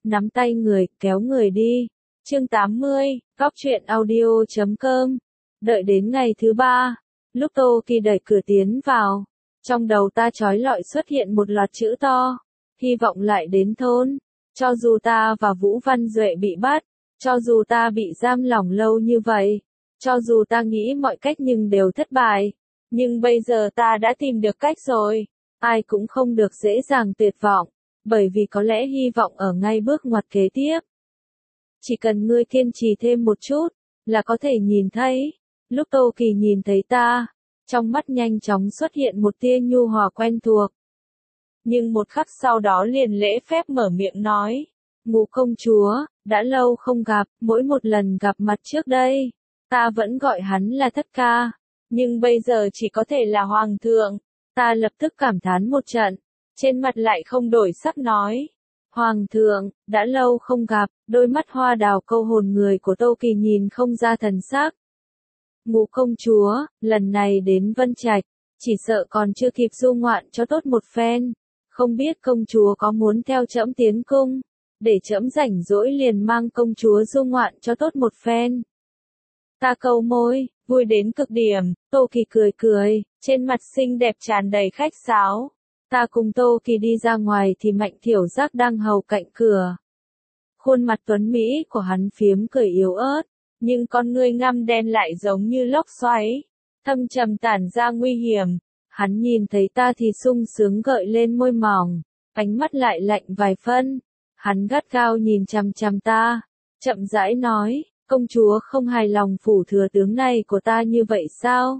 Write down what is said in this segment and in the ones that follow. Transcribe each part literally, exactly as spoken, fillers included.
nắm tay người, kéo người đi. Chương tám mươi, góc truyện audio chấm com. Đợi đến ngày thứ ba, lúc Tô Kỳ đẩy cửa tiến vào, trong đầu ta chói lọi xuất hiện một loạt chữ to, hy vọng lại đến thôn. Cho dù ta và Vũ Văn Duệ bị bắt, cho dù ta bị giam lỏng lâu như vậy, cho dù ta nghĩ mọi cách nhưng đều thất bại, nhưng bây giờ ta đã tìm được cách rồi. Ai cũng không được dễ dàng tuyệt vọng, bởi vì có lẽ hy vọng ở ngay bước ngoặt kế tiếp. Chỉ cần ngươi kiên trì thêm một chút, là có thể nhìn thấy. Lúc Tô Kỳ nhìn thấy ta, trong mắt nhanh chóng xuất hiện một tia nhu hòa quen thuộc. Nhưng một khắc sau đó liền lễ phép mở miệng nói, Ngũ công chúa, đã lâu không gặp, mỗi một lần gặp mặt trước đây, ta vẫn gọi hắn là thất ca, nhưng bây giờ chỉ có thể là hoàng thượng. Ta lập tức cảm thán một trận, trên mặt lại không đổi sắc nói, hoàng thượng, đã lâu không gặp. Đôi mắt hoa đào câu hồn người của Tô Kỳ nhìn không ra thần sắc. Ngũ công chúa, lần này đến Vân Trạch, chỉ sợ còn chưa kịp du ngoạn cho tốt một phen, không biết công chúa có muốn theo trẫm tiến cung, để trẫm rảnh rỗi liền mang công chúa du ngoạn cho tốt một phen. Ta câu môi, vui đến cực điểm. Tô Kỳ cười cười, trên mặt xinh đẹp tràn đầy khách sáo. Ta cùng Tô Kỳ đi ra ngoài thì Mạnh Thiểu Giác đang hầu cạnh cửa. Khuôn mặt tuấn mỹ của hắn phiếm cười yếu ớt, nhưng con ngươi ngăm đen lại giống như lốc xoáy, thâm trầm tản ra nguy hiểm. Hắn nhìn thấy ta thì sung sướng gợi lên môi mỏng, ánh mắt lại lạnh vài phân. Hắn gắt gao nhìn chằm chằm ta, chậm rãi nói, công chúa không hài lòng phủ thừa tướng này của ta như vậy sao?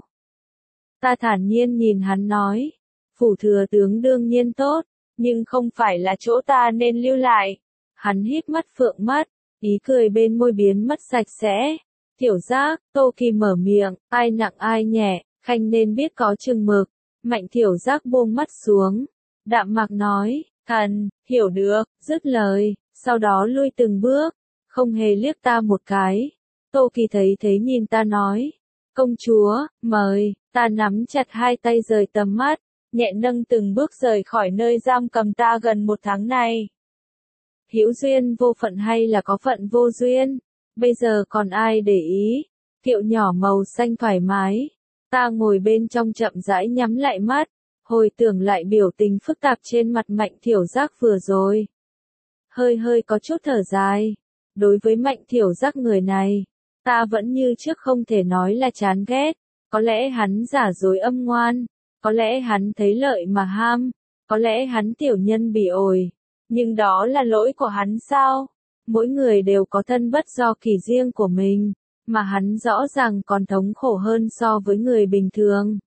Ta thản nhiên nhìn hắn nói, phủ thừa tướng đương nhiên tốt, nhưng không phải là chỗ ta nên lưu lại. Hắn híp mắt phượng mắt, ý cười bên môi biến mất sạch sẽ. Thiểu Giác, Tô Kỳ mở miệng, ai nặng ai nhẹ, khanh nên biết có chừng mực. Mạnh Thiểu Giác buông mắt xuống, đạm mạc nói, thần, hiểu được, dứt lời, sau đó lui từng bước, không hề liếc ta một cái. Tô Kỳ thấy thế nhìn ta nói, công chúa, mời. Ta nắm chặt hai tay rời tầm mắt, nhẹ nâng từng bước rời khỏi nơi giam cầm ta gần một tháng này. Hữu duyên vô phận hay là có phận vô duyên, bây giờ còn ai để ý. Kiệu nhỏ màu xanh thoải mái, ta ngồi bên trong chậm rãi nhắm lại mắt, hồi tưởng lại biểu tình phức tạp trên mặt Mạnh Thiểu Giác vừa rồi. Hơi hơi có chút thở dài, đối với Mạnh Thiểu Giác người này, ta vẫn như trước không thể nói là chán ghét. Có lẽ hắn giả dối âm ngoan, có lẽ hắn thấy lợi mà ham, có lẽ hắn tiểu nhân bị ổi, nhưng đó là lỗi của hắn sao? Mỗi người đều có thân bất do kỳ riêng của mình, mà hắn rõ ràng còn thống khổ hơn so với người bình thường.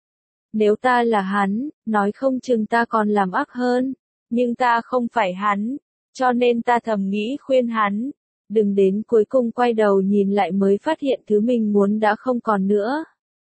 Nếu ta là hắn, nói không chừng ta còn làm ác hơn, nhưng ta không phải hắn, cho nên ta thầm nghĩ khuyên hắn, đừng đến cuối cùng quay đầu nhìn lại mới phát hiện thứ mình muốn đã không còn nữa.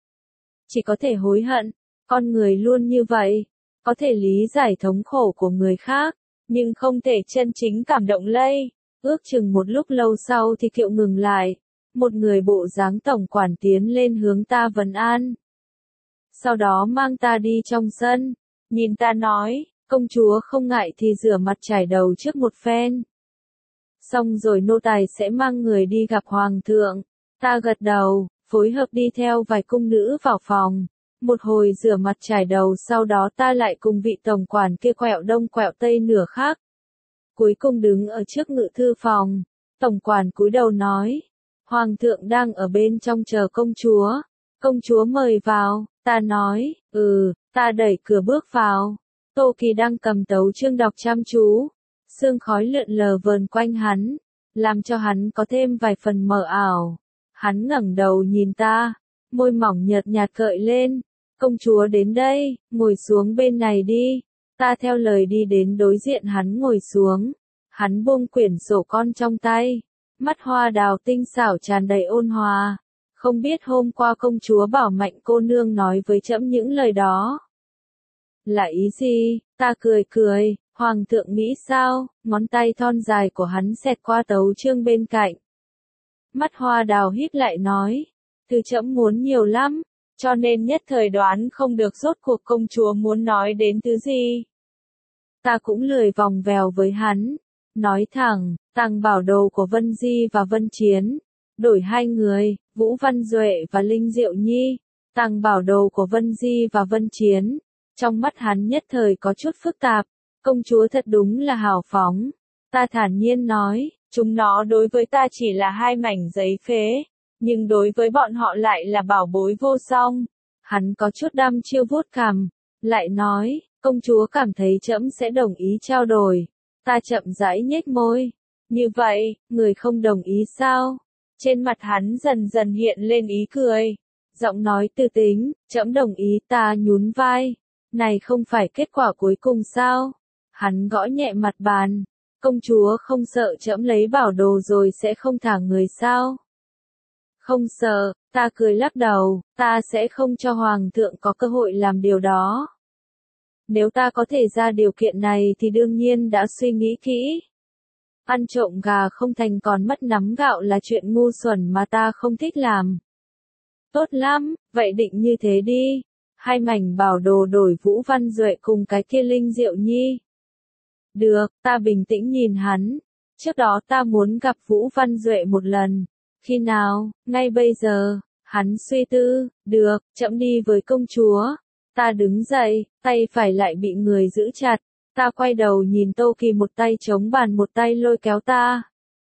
Chỉ có thể hối hận, con người luôn như vậy, có thể lý giải thống khổ của người khác, nhưng không thể chân chính cảm động lây. Ước chừng một lúc lâu sau thì kiệu ngừng lại, một người bộ dáng tổng quản tiến lên hướng ta vấn an. Sau đó mang ta đi trong sân, nhìn ta nói, công chúa không ngại thì rửa mặt trải đầu trước một phen. Xong rồi nô tài sẽ mang người đi gặp hoàng thượng. Ta gật đầu, phối hợp đi theo vài cung nữ vào phòng. Một hồi rửa mặt trải đầu sau đó ta lại cùng vị tổng quản kia quẹo đông quẹo tây nửa khắc. Cuối cùng đứng ở trước ngự thư phòng, tổng quản cúi đầu nói, hoàng thượng đang ở bên trong chờ công chúa, công chúa mời vào. Ta nói, ừ, ta đẩy cửa bước vào. Tô Kỳ đang cầm tấu chương đọc chăm chú, sương khói lượn lờ vờn quanh hắn, làm cho hắn có thêm vài phần mờ ảo. Hắn ngẩng đầu nhìn ta, môi mỏng nhợt nhạt gợi lên, công chúa đến đây, ngồi xuống bên này đi. Ta theo lời đi đến đối diện hắn ngồi xuống, hắn buông quyển sổ con trong tay, mắt hoa đào tinh xảo tràn đầy ôn hòa. Không biết hôm qua công chúa bảo Mạnh cô nương nói với trẫm những lời đó là ý gì? Ta cười cười, hoàng thượng nghĩ sao? Ngón tay thon dài của hắn xẹt qua tấu chương bên cạnh. Mắt hoa đào híp lại nói, từ trẫm muốn nhiều lắm, cho nên nhất thời đoán không được rốt cuộc công chúa muốn nói đến thứ gì. Ta cũng lười vòng vèo với hắn, nói thẳng, tàng bảo đồ của Vân Di và Vân Chiến. Đổi hai người, Vũ Văn Duệ và Linh Diệu Nhi. Tàng bảo đồ của Vân Di và Vân Chiến. Trong mắt hắn nhất thời có chút phức tạp. Công chúa thật đúng là hào phóng. Ta thản nhiên nói, chúng nó đối với ta chỉ là hai mảnh giấy phế. Nhưng đối với bọn họ lại là bảo bối vô song. Hắn có chút đăm chiêu vuốt cằm. Lại nói, công chúa cảm thấy trẫm sẽ đồng ý trao đổi. Ta chậm rãi nhếch môi. Như vậy, người không đồng ý sao? Trên mặt hắn dần dần hiện lên ý cười. Giọng nói tư tính, trẫm đồng ý. Ta nhún vai. Này không phải kết quả cuối cùng sao? Hắn gõ nhẹ mặt bàn. Công chúa không sợ trẫm lấy bảo đồ rồi sẽ không thả người sao? Không sợ, ta cười lắc đầu, ta sẽ không cho hoàng thượng có cơ hội làm điều đó. Nếu ta có thể ra điều kiện này thì đương nhiên đã suy nghĩ kỹ. Ăn trộm gà không thành còn mất nắm gạo là chuyện ngu xuẩn mà ta không thích làm. Tốt lắm, vậy định như thế đi. Hai mảnh bảo đồ đổi Vũ Văn Duệ cùng cái kia Linh Diệu Nhi. Được, ta bình tĩnh nhìn hắn. Trước đó ta muốn gặp Vũ Văn Duệ một lần. Khi nào, ngay bây giờ, hắn suy tư, được, trẫm đi với công chúa. Ta đứng dậy, tay phải lại bị người giữ chặt. Ta quay đầu nhìn Tô Kỳ một tay chống bàn một tay lôi kéo ta.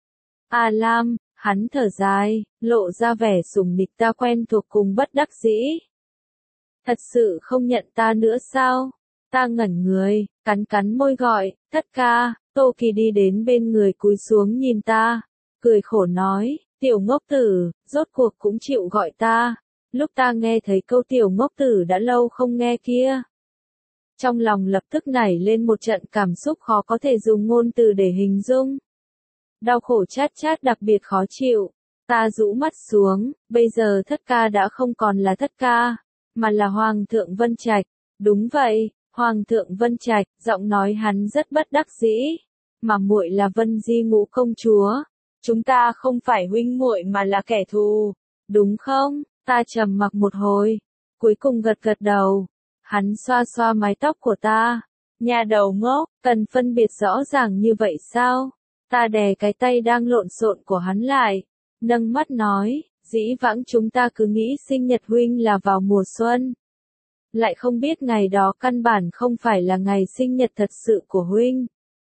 À Lam, hắn thở dài, lộ ra vẻ sủng nịch ta quen thuộc cùng bất đắc dĩ. Thật sự không nhận ta nữa sao? Ta ngẩn người, cắn cắn môi gọi, thất ca. Tô Kỳ đi đến bên người cúi xuống nhìn ta, cười khổ nói, tiểu ngốc tử, rốt cuộc cũng chịu gọi ta. Lúc ta nghe thấy câu tiểu ngốc tử đã lâu không nghe kia. Trong lòng lập tức nảy lên một trận cảm xúc khó có thể dùng ngôn từ để hình dung. Đau khổ chát chát đặc biệt khó chịu. Ta rũ mắt xuống, bây giờ thất ca đã không còn là thất ca, mà là Hoàng thượng Vân Trạch. Đúng vậy, Hoàng thượng Vân Trạch, giọng nói hắn rất bất đắc dĩ. Mà muội là Vân Di Ngũ công chúa. Chúng ta không phải huynh muội mà là kẻ thù, đúng không? Ta trầm mặc một hồi, cuối cùng gật gật đầu. Hắn xoa xoa mái tóc của ta. Nhà đầu ngốc, cần phân biệt rõ ràng như vậy sao? Ta đè cái tay đang lộn xộn của hắn lại, nâng mắt nói, dĩ vãng chúng ta cứ nghĩ sinh nhật huynh là vào mùa xuân. Lại không biết ngày đó căn bản không phải là ngày sinh nhật thật sự của huynh.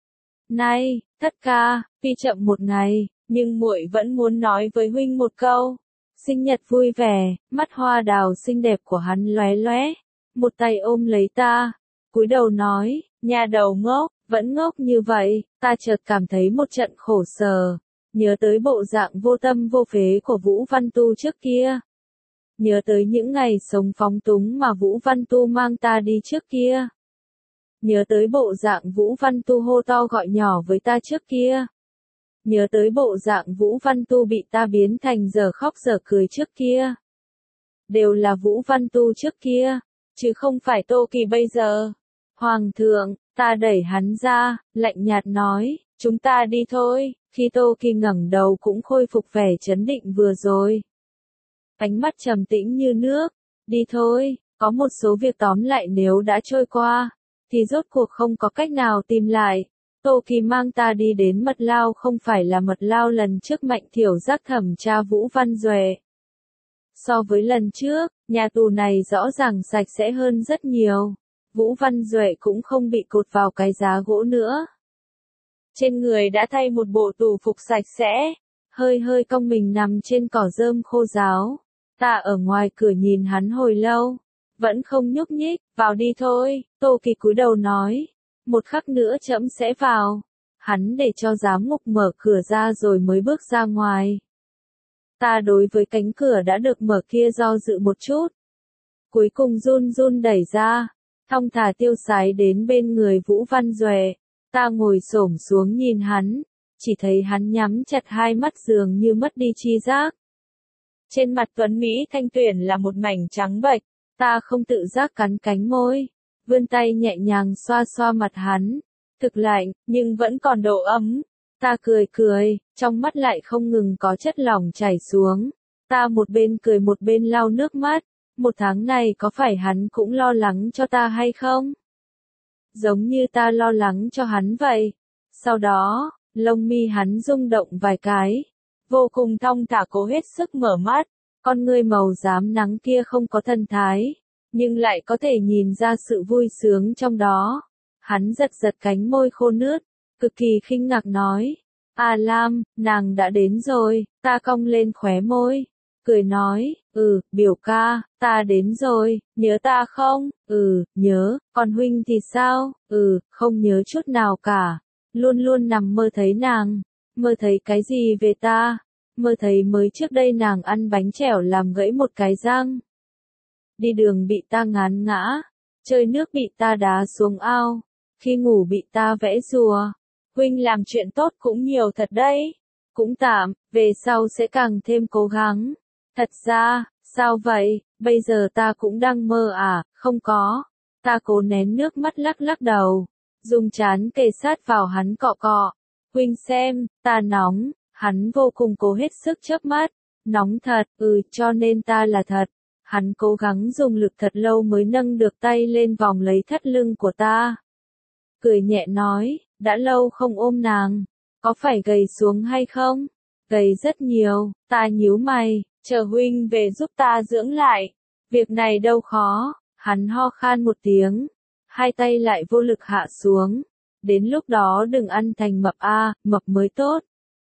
Này, thất ca, tuy chậm một ngày, nhưng muội vẫn muốn nói với huynh một câu. Sinh nhật vui vẻ, mắt hoa đào xinh đẹp của hắn lóe lóe, một tay ôm lấy ta, cúi đầu nói, nhà đầu ngốc, vẫn ngốc như vậy. Ta chợt cảm thấy một trận khổ sở, nhớ tới bộ dạng vô tâm vô phế của Vũ Văn Tu trước kia. Nhớ tới những ngày sống phóng túng mà Vũ Văn Tu mang ta đi trước kia. Nhớ tới bộ dạng Vũ Văn Tu hô to gọi nhỏ với ta trước kia. Nhớ tới bộ dạng Vũ Văn Tu bị ta biến thành giờ khóc giờ cười trước kia. Đều là Vũ Văn Tu trước kia, chứ không phải Tô Kỳ bây giờ. Hoàng thượng, ta đẩy hắn ra, lạnh nhạt nói, chúng ta đi thôi. Khi Tô Kỳ ngẩng đầu cũng khôi phục vẻ chấn định vừa rồi. Ánh mắt trầm tĩnh như nước, đi thôi, có một số việc tóm lại nếu đã trôi qua, thì rốt cuộc không có cách nào tìm lại. Tô Kỳ mang ta đi đến mật lao không phải là mật lao lần trước Mạnh Thiểu Giác thẩm tra Vũ Văn Duệ. So với lần trước, nhà tù này rõ ràng sạch sẽ hơn rất nhiều. Vũ Văn Duệ cũng không bị cột vào cái giá gỗ nữa. Trên người đã thay một bộ tù phục sạch sẽ, hơi hơi cong mình nằm trên cỏ rơm khô ráo. Ta ở ngoài cửa nhìn hắn hồi lâu, vẫn không nhúc nhích, vào đi thôi. Tô Kỳ cúi đầu nói, một khắc nữa trẫm sẽ vào. Hắn để cho giám ngục mở cửa ra rồi mới bước ra ngoài. Ta đối với cánh cửa đã được mở kia do dự một chút. Cuối cùng run run đẩy ra, thong thả tiêu sái đến bên người Vũ Văn Duệ. Ta ngồi xổm xuống nhìn hắn, chỉ thấy hắn nhắm chặt hai mắt dường như mất đi tri giác. Trên mặt tuấn Mỹ thanh tuyển là một mảnh trắng bệch, ta không tự giác cắn cánh môi, vươn tay nhẹ nhàng xoa xoa mặt hắn, thực lạnh, nhưng vẫn còn độ ấm. Ta cười cười, trong mắt lại không ngừng có chất lỏng chảy xuống. Ta một bên cười một bên lau nước mắt, một tháng này có phải hắn cũng lo lắng cho ta hay không? Giống như ta lo lắng cho hắn vậy. Sau đó, Lông mi hắn rung động vài cái, vô cùng thong thả cố hết sức mở mắt, con ngươi màu xám nắng kia không có thần thái, nhưng lại có thể nhìn ra sự vui sướng trong đó. Hắn giật giật cánh môi khô nướt, cực kỳ khinh ngạc nói, A Lam, nàng đã đến rồi, ta cong lên khóe môi, cười nói, ừ, biểu ca, ta đến rồi, nhớ ta không? Ừ, nhớ, còn huynh thì sao? Ừ, không nhớ chút nào cả, luôn luôn nằm mơ thấy nàng, mơ thấy cái gì về ta? Mơ thấy mới trước đây nàng ăn bánh chèo làm gãy một cái răng. Đi đường bị ta ngán ngã, chơi nước bị ta đá xuống ao, khi ngủ bị ta vẽ rùa. Huynh làm chuyện tốt cũng nhiều thật đấy. Cũng tạm, về sau sẽ càng thêm cố gắng. Thật ra, sao vậy, bây giờ ta cũng đang mơ à, không có. Ta cố nén nước mắt lắc lắc đầu, dùng trán kề sát vào hắn cọ cọ. Huynh xem, ta nóng, hắn vô cùng cố hết sức chớp mắt. Nóng thật, ừ, cho nên ta là thật. Hắn cố gắng dùng lực thật lâu mới nâng được tay lên vòng lấy thắt lưng của ta. Cười nhẹ nói, đã lâu không ôm nàng, có phải gầy xuống hay không? Gầy rất nhiều, ta nhíu mày, chờ huynh về giúp ta dưỡng lại. Việc này đâu khó, hắn ho khan một tiếng, hai tay lại vô lực hạ xuống. Đến lúc đó đừng ăn thành mập a, mập mới tốt.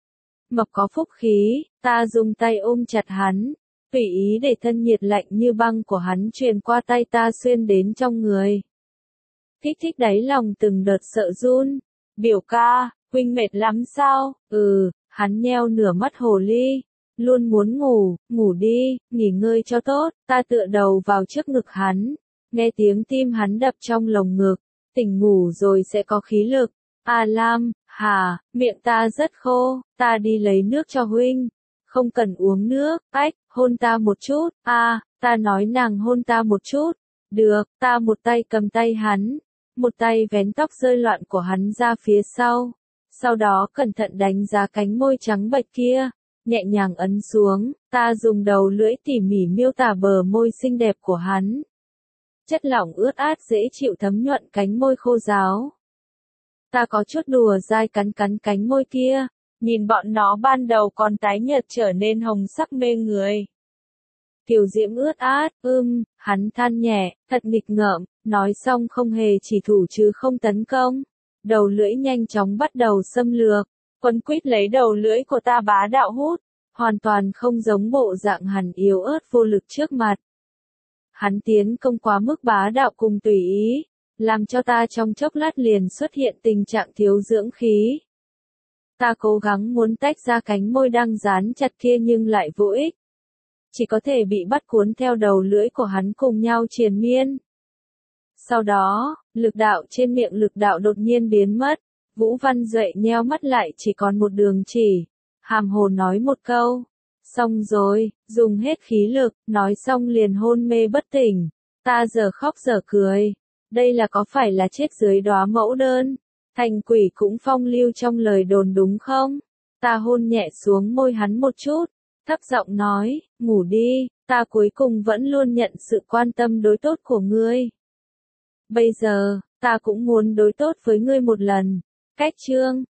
Mập có phúc khí, ta dùng tay ôm chặt hắn, tùy ý để thân nhiệt lạnh như băng của hắn truyền qua tay ta xuyên đến trong người. Kích thích đáy lòng từng đợt sợ run. Biểu ca, huynh mệt lắm sao? Ừ, hắn nheo nửa mắt hồ ly. Luôn muốn ngủ, ngủ đi, nghỉ ngơi cho tốt. Ta tựa đầu vào trước ngực hắn, nghe tiếng tim hắn đập trong lồng ngực. Tỉnh ngủ rồi sẽ có khí lực. A Lam, hà, miệng ta rất khô, ta đi lấy nước cho huynh. Không cần uống nước, ách, hôn ta một chút. A, ta nói nàng hôn ta một chút. Được, ta một tay cầm tay hắn, một tay vén tóc rơi loạn của hắn ra phía sau. Sau đó cẩn thận đánh giá cánh môi trắng bệch kia, nhẹ nhàng ấn xuống, ta dùng đầu lưỡi tỉ mỉ miêu tả bờ môi xinh đẹp của hắn. Chất lỏng ướt át dễ chịu thấm nhuận cánh môi khô ráo. Ta có chút đùa dai cắn cắn cánh môi kia, nhìn bọn nó ban đầu còn tái nhợt trở nên hồng sắc mê người. Kiều diễm ướt át, ưm, hắn than nhẹ, thật nghịch ngợm, nói xong không hề chỉ thủ chứ không tấn công. Đầu lưỡi nhanh chóng bắt đầu xâm lược, quấn quýt lấy đầu lưỡi của ta bá đạo hút, hoàn toàn không giống bộ dạng hắn yếu ớt vô lực trước mặt. Hắn tiến công quá mức bá đạo cùng tùy ý, làm cho ta trong chốc lát liền xuất hiện tình trạng thiếu dưỡng khí. Ta cố gắng muốn tách ra cánh môi đang dán chặt kia nhưng lại vô ích. Chỉ có thể bị bắt cuốn theo đầu lưỡi của hắn cùng nhau triền miên. Sau đó, lực đạo trên miệng lực đạo đột nhiên biến mất. Vũ Văn Duệ nheo mắt lại chỉ còn một đường chỉ. Hàm hồ nói một câu. Xong rồi, dùng hết khí lực, nói xong liền hôn mê bất tỉnh. Ta giờ khóc giờ cười. Đây là có phải là chết dưới đóa mẫu đơn? Thành quỷ cũng phong lưu trong lời đồn đúng không? Ta hôn nhẹ xuống môi hắn một chút. Thấp giọng nói, ngủ đi, ta cuối cùng vẫn luôn nhận sự quan tâm đối tốt của ngươi. Bây giờ, ta cũng muốn đối tốt với ngươi một lần. Cách chương